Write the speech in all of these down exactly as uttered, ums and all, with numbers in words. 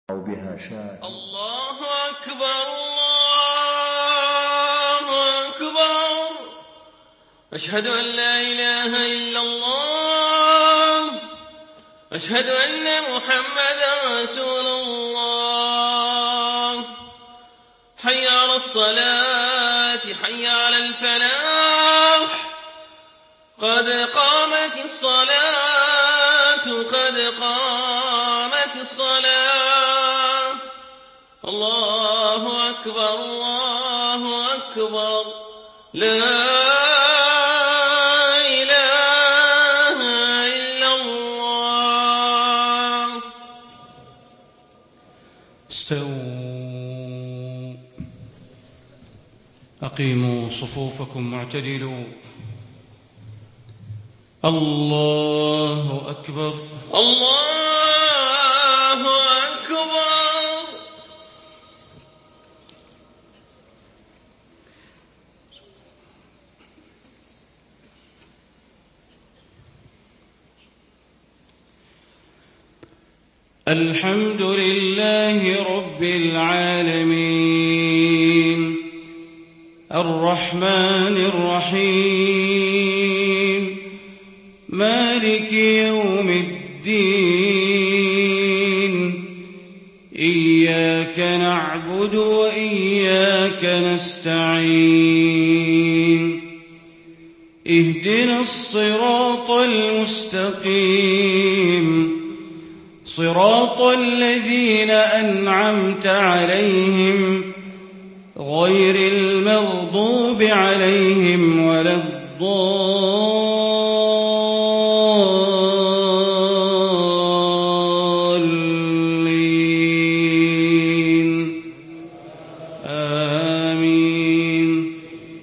بها شاء. الله أكبر الله أكبر، أشهد أن لا إله إلا الله، أشهد أن محمدا رسول الله. حي على الصلاة، حي على الفلاح، قد قامت الصلاة، قد قامت الصلاة. الله أكبر الله أكبر، لا إله إلا الله. استووا، أقيموا صفوفكم واعتدلوا. الله أكبر الله أكبر. الحمد لله رب العالمين، الرحمن الرحيم، مالك يوم الدين. إياك نعبد وإياك نستعين، اهدنا الصراط المستقيم، صراط الذين أنعمت عليهم غير المغضوب عليهم ولا الضالين. آمين.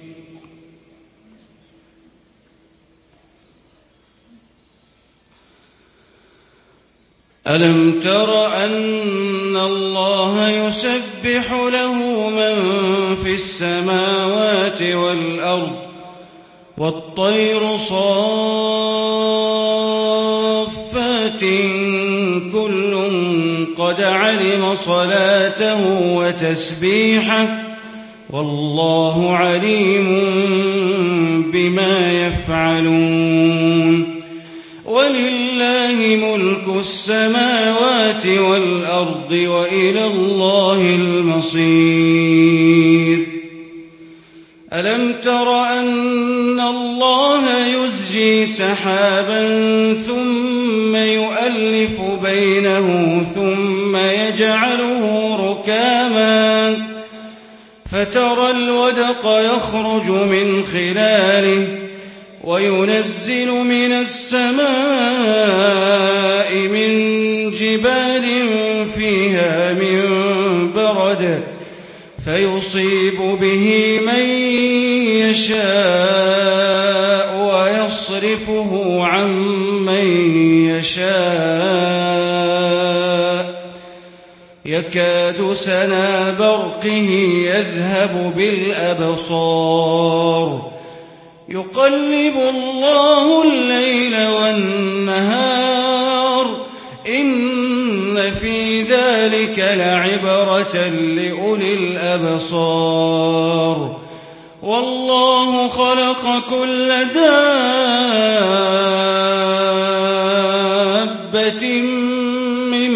ألم تر أن الله يسبح له من في السماوات والأرض والطير صافات كل قد علم صلاته وتسبيحه والله عليم بما يفعلون. ولله ملك السماوات والأرض وإلى الله المصير. ألم تر أن الله يزجي سحابا ثم يؤلف بينه ثم يجعله ركاما فترى الودق يخرج من خلاله وينزل من السماء من جبال فيها من برد فيصيب به من يشاء ويصرفه عن من يشاء يكاد سنا برقه يذهب بالأبصار يقلب الله الليل والنهار إن في ذلك لعبرة لأولي الأبصار. والله خلق كل دابة من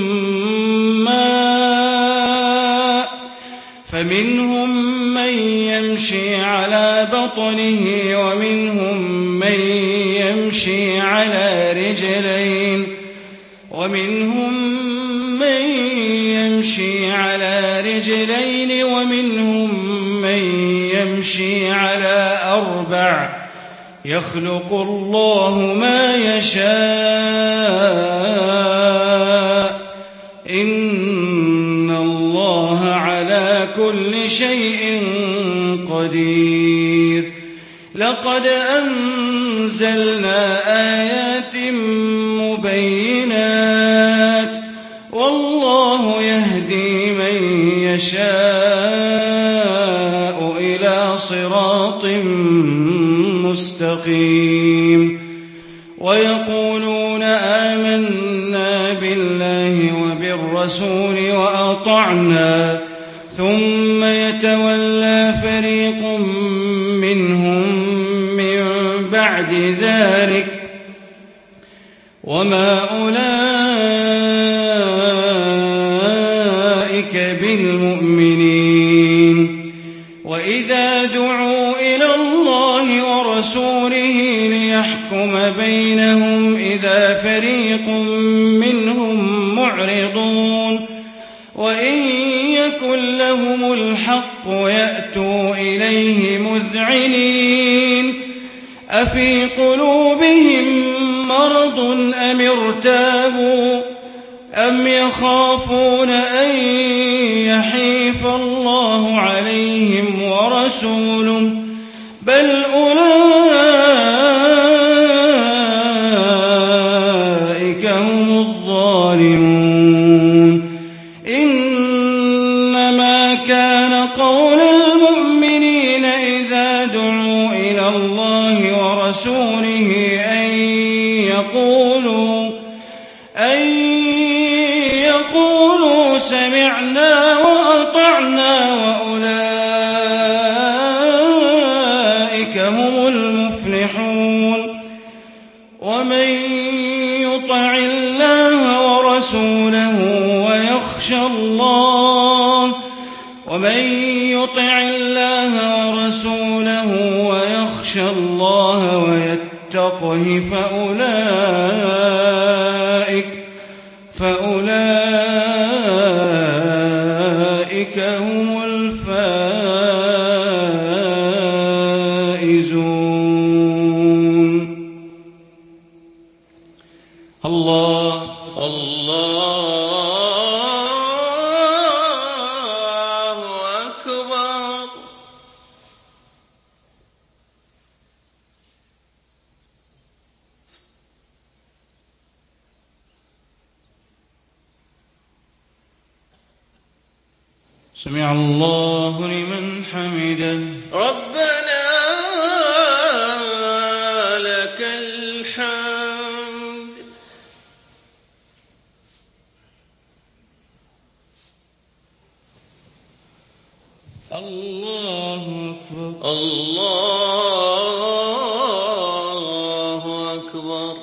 ماء فمنهم من يمشي على بطنه ومنهم من يمشي على رجلين ومنهم من يمشي على رجلين ومنهم من يمشي على أربع يخلق الله ما يشاء إن الله على كل شيء قدير. لقد أنزلنا آيات مبينات والله يهدي من يشاء إلى صراط مستقيم. ويقولون آمنا بالله وبالرسول الرسول وأطعنا ثم يتولى فريق منهم من بعد ذلك وما أولئك بالمؤمنين وإذا دعوا إلى الله ورسوله ليحكم بينهم إذا فريق منهم معرضون وإن يكن لهم الحق يأتوا إليه مذعنين أفي قلوبهم مرض أم ارتابوا أم يخافون أن يحيف الله عليهم ورسوله بل أولئك هم الظالمون إنما كان قول المؤمنين إذا دعوا إلى الله ورسوله أن يقولوا أن يقولوا سمعنا وأطعنا وأولئك هم المفلحون ومن يطع الله ورسوله ويخشى الله ومن يطع الله ورسوله ويخشى الله ويتقه فأولئك فأولئك هم الفائزون. الله الله أكبر. سمع الله لمن حمده ربنا لك الحمد. الله أكبر. الله أكبر.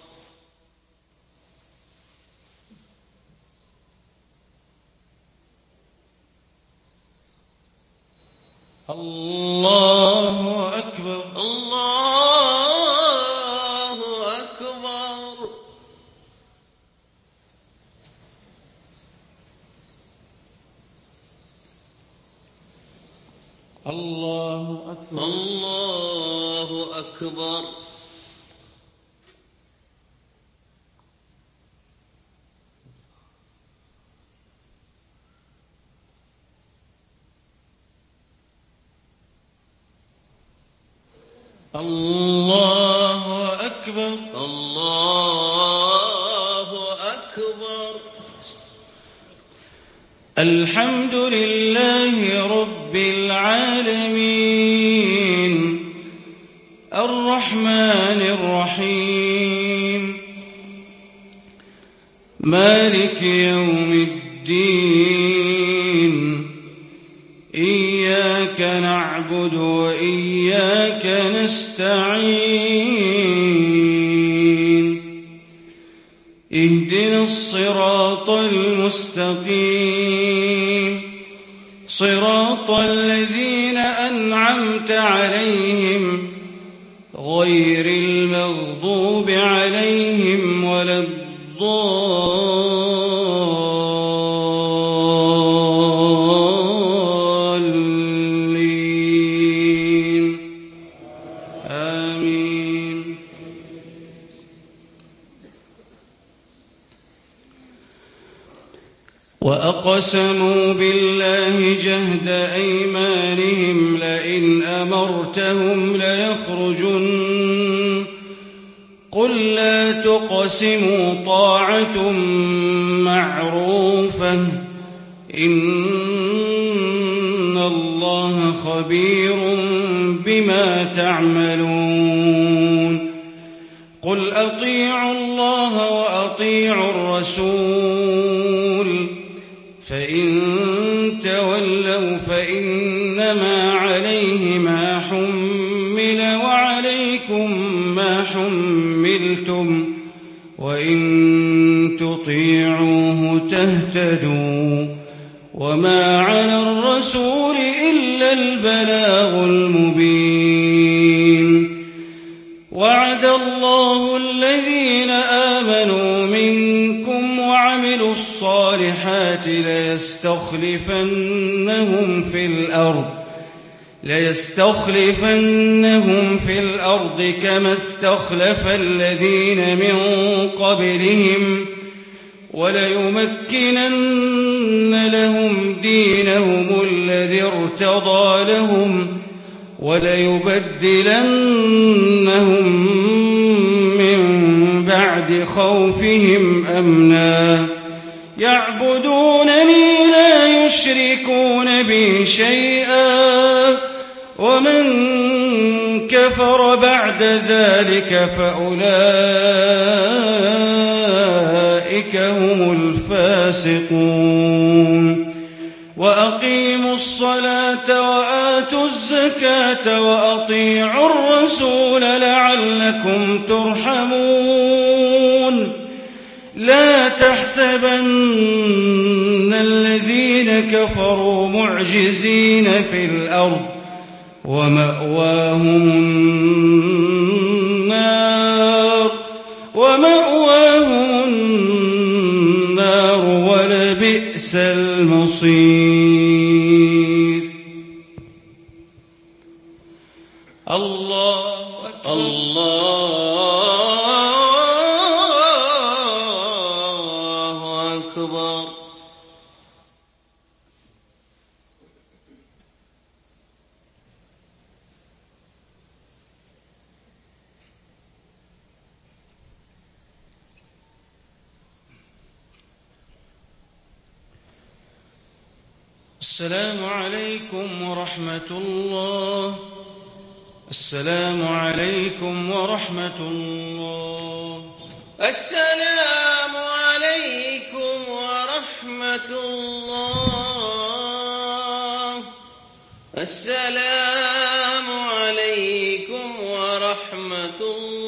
الله أكبر. الله أكبر. الله أكبر. الله أكبر. الله أكبر. الله أكبر. الحمد لله رب العالمين الرحمن الرحيم مالك يوم الدين إياك نعبد وإياك نستعين اهدنا الصراط المستقيم صراط الذين أنعمت عليهم غير المغضوب عليهم ولا الضالين آمين. وأقسموا بالله جهد أيمانهم لئن أمرتهم ليخرجن قل لا تقسموا طاعة معروفة إن الله خبير بما تعملون. قل أطيعوا الله وأطيعوا الرسول فإن تولوا فإنما عليه ما حمل وعليكم ما حملتم وإن تطيعوه تهتدوا وما على الرسول إلا البلاغ المبين. وعد الله الذين آمنوا منكم وعملوا الصالحات ليستخلفنهم في الأرض ليستخلفنهم في الأرض كما استخلف الذين من قبلهم وليمكنن لهم دينهم الذي ارتضى لهم وليبدلنهم من بعد خوفهم أمنا يعبدونني لا يشركون بي شيئا ومن كفر بعد ذلك فأولئك هم الفاسقون. وأقيموا الصلاة وآتوا الزكاة وأطيعوا الرسول لعلكم ترحمون. لا تحسبن الذين كفروا معجزين في الأرض ومأواهم النار ومأواهم النار ولبئس المصير. الله أكبر. الله أكبر. السلام عليكم ورحمة الله. السلام عليكم ورحمة الله. السلام عليكم ورحمة الله. السلام عليكم ورحمة الله.